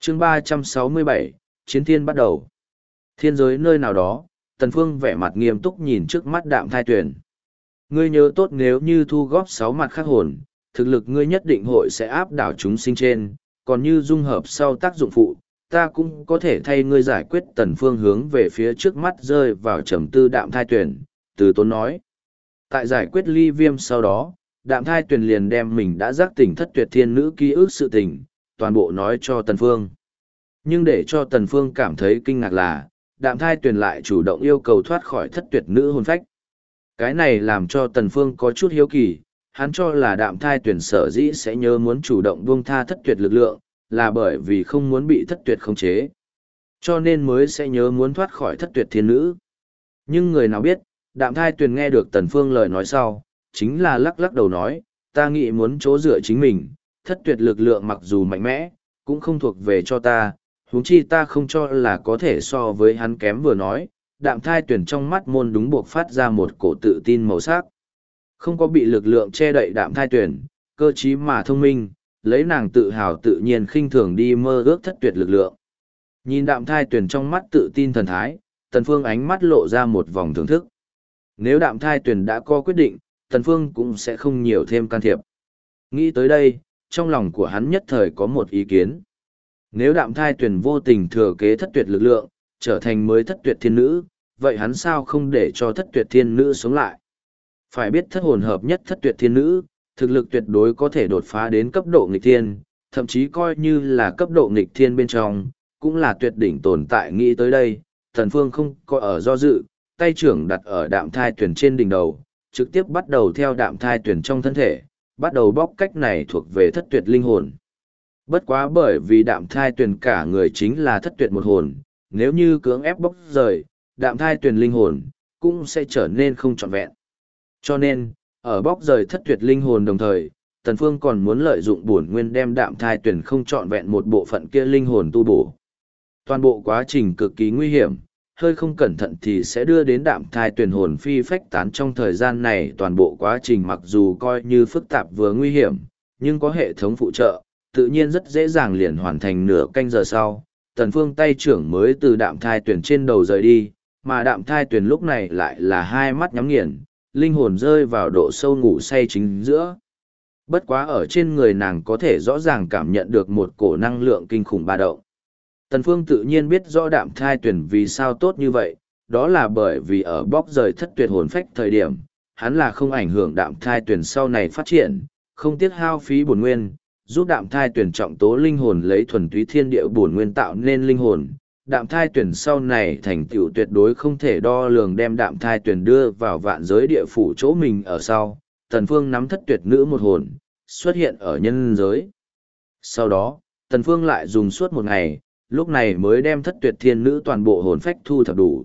chương 367, chiến thiên bắt đầu. Thiên giới nơi nào đó, Tần Phương vẻ mặt nghiêm túc nhìn trước mắt Đạm Thai Tuyền. Ngươi nhớ tốt, nếu như thu góp 6 mặt khắc hồn, thực lực ngươi nhất định hội sẽ áp đảo chúng sinh trên, còn như dung hợp sau tác dụng phụ, ta cũng có thể thay ngươi giải quyết. Tần Phương hướng về phía trước mắt rơi vào trầm tư Đạm Thai Tuyền, từ tốn nói. Tại giải quyết ly viêm sau đó, Đạm Thai Tuyền liền đem mình đã giác tỉnh thất tuyệt thiên nữ ký ức sự tình, toàn bộ nói cho Tần Phương. Nhưng để cho Tần Phương cảm thấy kinh ngạc là, Đạm Thai Tuyền lại chủ động yêu cầu thoát khỏi thất tuyệt nữ hồn phách. Cái này làm cho Tần Phương có chút hiếu kỳ, hắn cho là Đạm Thai Tuyền sở dĩ sẽ nhớ muốn chủ động buông tha thất tuyệt lực lượng, là bởi vì không muốn bị thất tuyệt khống chế. Cho nên mới sẽ nhớ muốn thoát khỏi thất tuyệt thiên nữ. Nhưng người nào biết, Đạm Thai Tuyền nghe được Tần Phương lời nói sau, chính là lắc lắc đầu nói, ta nghĩ muốn chỗ dựa chính mình, thất tuyệt lực lượng mặc dù mạnh mẽ, cũng không thuộc về cho ta, huống chi ta không cho là có thể so với hắn kém. Vừa nói, Đạm Thai Tuyền trong mắt môn đúng buộc phát ra một cổ tự tin màu sắc. Không có bị lực lượng che đậy Đạm Thai Tuyền, cơ trí mà thông minh, lấy nàng tự hào tự nhiên khinh thường đi mơ ước thất tuyệt lực lượng. Nhìn Đạm Thai Tuyền trong mắt tự tin thần thái, Tần Phương ánh mắt lộ ra một vòng thưởng thức. Nếu Đạm Thai Tuyền đã có quyết định, Tần Phương cũng sẽ không nhiều thêm can thiệp. Nghĩ tới đây, trong lòng của hắn nhất thời có một ý kiến. Nếu Đạm Thai Tuyền vô tình thừa kế thất tuyệt lực lượng, trở thành mới thất tuyệt thiên nữ, vậy hắn sao không để cho thất tuyệt thiên nữ sống lại? Phải biết thất hồn hợp nhất thất tuyệt thiên nữ, thực lực tuyệt đối có thể đột phá đến cấp độ nghịch thiên, thậm chí coi như là cấp độ nghịch thiên bên trong, cũng là tuyệt đỉnh tồn tại. Nghĩ tới đây, Tần Phương không có ở do dự, tay trưởng đặt ở Đạm Thai Tuyền trên đỉnh đầu, trực tiếp bắt đầu theo Đạm Thai Tuyền trong thân thể, bắt đầu bóc cách này thuộc về thất tuyệt linh hồn. Bất quá bởi vì Đạm Thai Tuyền cả người chính là thất tuyệt một hồn, nếu như cưỡng ép bóc rời, Đạm Thai Tuyền linh hồn cũng sẽ trở nên không trọn vẹn. Cho nên, ở bóc rời thất tuyệt linh hồn đồng thời, Tần Phương còn muốn lợi dụng bổn nguyên đem Đạm Thai Tuyền không trọn vẹn một bộ phận kia linh hồn tu bổ. Toàn bộ quá trình cực kỳ nguy hiểm, hơi không cẩn thận thì sẽ đưa đến Đạm Thai Tuyền hồn phi phách tán. Trong thời gian này toàn bộ quá trình mặc dù coi như phức tạp vừa nguy hiểm, nhưng có hệ thống phụ trợ, tự nhiên rất dễ dàng liền hoàn thành. Nửa canh giờ sau, Tần Phương tay trưởng mới từ Đạm Thai Tuyền trên đầu rời đi, mà Đạm Thai Tuyền lúc này lại là hai mắt nhắm nghiền, linh hồn rơi vào độ sâu ngủ say chính giữa. Bất quá ở trên người nàng có thể rõ ràng cảm nhận được một cổ năng lượng kinh khủng ba động. Tần Phương tự nhiên biết rõ Đạm Thai Tuyền vì sao tốt như vậy, đó là bởi vì ở bóc rời thất tuyệt hồn phách thời điểm, hắn là không ảnh hưởng Đạm Thai Tuyền sau này phát triển, không tiếc hao phí bổn nguyên, giúp Đạm Thai Tuyền trọng tố linh hồn, lấy thuần túy thiên địa bổn nguyên tạo nên linh hồn. Đạm Thai Tuyền sau này thành tựu tuyệt đối không thể đo lường, đem Đạm Thai Tuyền đưa vào vạn giới địa phủ chỗ mình ở sau. Tần Phương nắm thất tuyệt nữ một hồn, xuất hiện ở nhân giới. Sau đó, Tần Phương lại dùng suốt một ngày, lúc này mới đem thất tuyệt thiên nữ toàn bộ hồn phách thu thập đủ.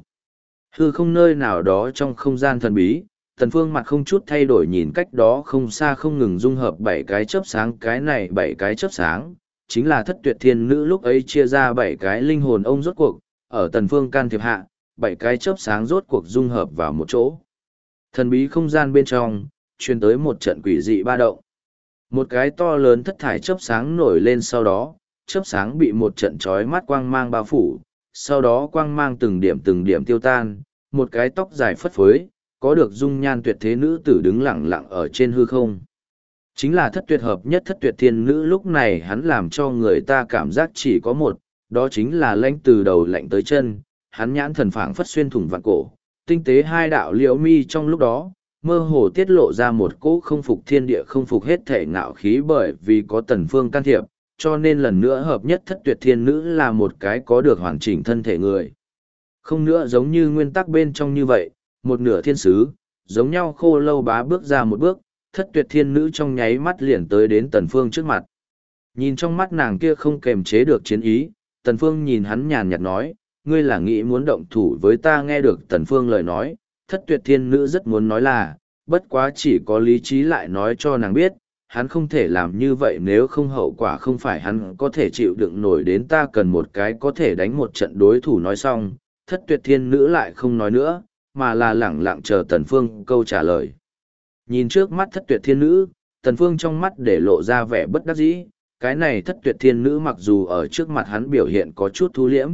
Hư không nơi nào đó trong không gian thần bí, Tần Phương mặt không chút thay đổi nhìn cách đó không xa không ngừng dung hợp 7 cái chớp sáng. Cái này 7 cái chớp sáng, chính là thất tuyệt thiên nữ lúc ấy chia ra 7 cái linh hồn ông. Rốt cuộc, ở Tần Phương can thiệp hạ, 7 cái chớp sáng rốt cuộc dung hợp vào một chỗ. Thần bí không gian bên trong, truyền tới một trận quỷ dị ba động. Một cái to lớn thất thải chớp sáng nổi lên, sau đó, chớp sáng bị một trận chói mắt quang mang bao phủ, sau đó quang mang từng điểm tiêu tan, một cái tóc dài phất phới, có được dung nhan tuyệt thế nữ tử đứng lặng lặng ở trên hư không. Chính là thất tuyệt hợp nhất thất tuyệt thiên nữ. Lúc này hắn làm cho người ta cảm giác chỉ có một, đó chính là lãnh từ đầu lạnh tới chân. Hắn nhãn thần phảng phất xuyên thủng vạn cổ, tinh tế hai đạo liễu mi trong lúc đó, mơ hồ tiết lộ ra một cỗ không phục thiên địa không phục hết thể ngạo khí. Bởi vì có Tần Phương can thiệp, cho nên lần nữa hợp nhất thất tuyệt thiên nữ là một cái có được hoàn chỉnh thân thể người. Không nữa giống như nguyên tắc bên trong như vậy, một nửa thiên sứ, giống nhau Khô Lâu Bá bước ra một bước, thất tuyệt thiên nữ trong nháy mắt liền tới đến Tần Phương trước mặt. Nhìn trong mắt nàng kia không kềm chế được chiến ý, Tần Phương nhìn hắn nhàn nhạt nói, ngươi là nghĩ muốn động thủ với ta? Nghe được Tần Phương lời nói, thất tuyệt thiên nữ rất muốn nói là, bất quá chỉ có lý trí lại nói cho nàng biết, hắn không thể làm như vậy, nếu không hậu quả không phải hắn có thể chịu đựng nổi. Đến ta cần một cái có thể đánh một trận đối thủ. Nói xong, thất tuyệt thiên nữ lại không nói nữa, mà là lẳng lặng chờ Tần Phương câu trả lời. Nhìn trước mắt thất tuyệt thiên nữ, Tần Phương trong mắt để lộ ra vẻ bất đắc dĩ, cái này thất tuyệt thiên nữ mặc dù ở trước mặt hắn biểu hiện có chút thu liễm.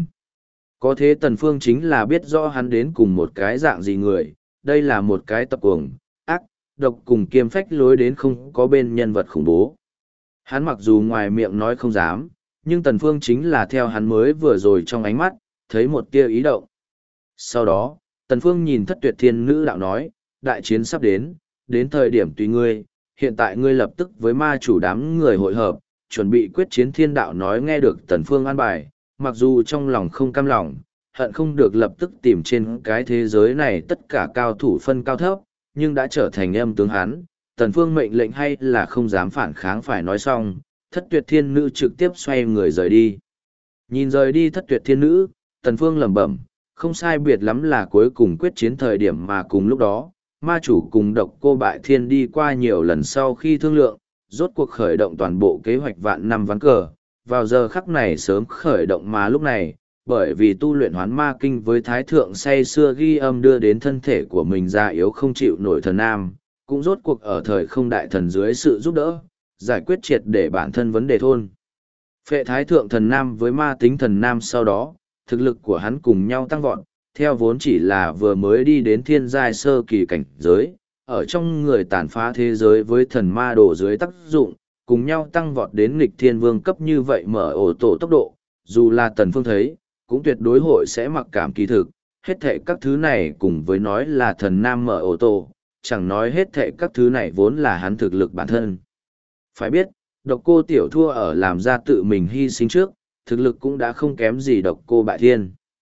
Có thế Tần Phương chính là biết rõ hắn đến cùng một cái dạng gì người, đây là một cái tập cuồng, ác, độc cùng kiêm phách lối đến không có bên nhân vật khủng bố. Hắn mặc dù ngoài miệng nói không dám, nhưng Tần Phương chính là theo hắn mới vừa rồi trong ánh mắt, thấy một tia ý động. Sau đó, Tần Phương nhìn thất tuyệt thiên nữ đạo nói, đại chiến sắp đến thời điểm tùy ngươi, hiện tại ngươi lập tức với ma chủ đám người hội hợp, chuẩn bị quyết chiến thiên đạo nói nghe được Tần Phương an bài, mặc dù trong lòng không cam lòng, hận không được lập tức tìm trên cái thế giới này tất cả cao thủ phân cao thấp, nhưng đã trở thành âm tướng hắn, Tần Phương mệnh lệnh hay là không dám phản kháng phải nói xong, thất tuyệt thiên nữ trực tiếp xoay người rời đi. Nhìn rời đi thất tuyệt thiên nữ, Tần Phương lẩm bẩm, không sai biệt lắm là cuối cùng quyết chiến thời điểm mà cùng lúc đó, ma chủ cùng độc cô bại thiên đi qua nhiều lần sau khi thương lượng, rốt cuộc khởi động toàn bộ kế hoạch vạn năm ván cờ, vào giờ khắc này sớm khởi động mà lúc này, bởi vì tu luyện hoán ma kinh với thái thượng say xưa ghi âm đưa đến thân thể của mình già yếu không chịu nổi thần nam, cũng rốt cuộc ở thời không đại thần dưới sự giúp đỡ, giải quyết triệt để bản thân vấn đề thôn. Phệ thái thượng thần nam với ma tính thần nam sau đó, thực lực của hắn cùng nhau tăng vọt, theo vốn chỉ là vừa mới đi đến thiên giai sơ kỳ cảnh giới, ở trong người tàn phá thế giới với thần ma đổ dưới tác dụng, cùng nhau tăng vọt đến nghịch thiên vương cấp như vậy mở ổ tổ tốc độ, dù là Tần Phương thấy, cũng tuyệt đối hội sẽ mặc cảm kỳ thực, hết thệ các thứ này cùng với nói là thần nam mở ổ tổ, chẳng nói hết thệ các thứ này vốn là hắn thực lực bản thân. Phải biết, độc cô tiểu thua ở làm ra tự mình hy sinh trước, thực lực cũng đã không kém gì độc cô bại thiên.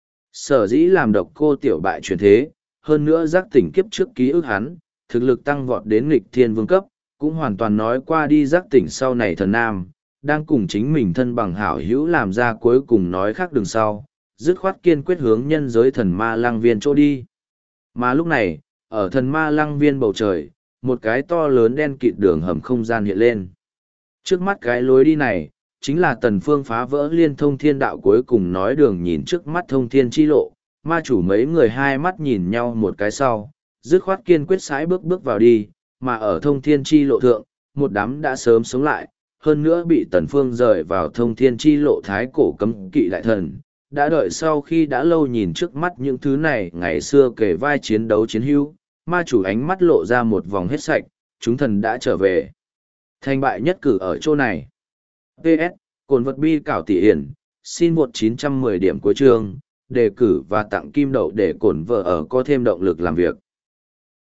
Sở dĩ làm độc cô tiểu bại chuyển thế, hơn nữa giác tỉnh kiếp trước ký ức hắn, thực lực tăng vọt đến nghịch thiên vương cấp, cũng hoàn toàn nói qua đi giác tỉnh sau này thần nam, đang cùng chính mình thân bằng hảo hữu làm ra cuối cùng nói khác đường sau, dứt khoát kiên quyết hướng nhân giới thần ma lăng viên chỗ đi. Mà lúc này, ở thần ma lăng viên bầu trời, một cái to lớn đen kịt đường hầm không gian hiện lên. Trước mắt cái lối đi này, chính là Tần Phương phá vỡ liên thông thiên đạo cuối cùng nói đường nhìn trước mắt thông thiên chi lộ, ma chủ mấy người hai mắt nhìn nhau một cái sau, dứt khoát kiên quyết sải bước bước vào đi, mà ở thông thiên chi lộ thượng, một đám đã sớm sống lại, hơn nữa bị Tần Phương rời vào thông thiên chi lộ thái cổ cấm kỵ đại thần, đã đợi sau khi đã lâu nhìn trước mắt những thứ này ngày xưa kể vai chiến đấu chiến hữu, ma chủ ánh mắt lộ ra một vòng hết sạch, chúng thần đã trở về. Thành bại nhất cử ở chỗ này. PS, cồn vật bi cảo tỷ hiển, xin 1910 điểm cuối chương, đề cử và tặng kim đậu để cồn vợ ở có thêm động lực làm việc.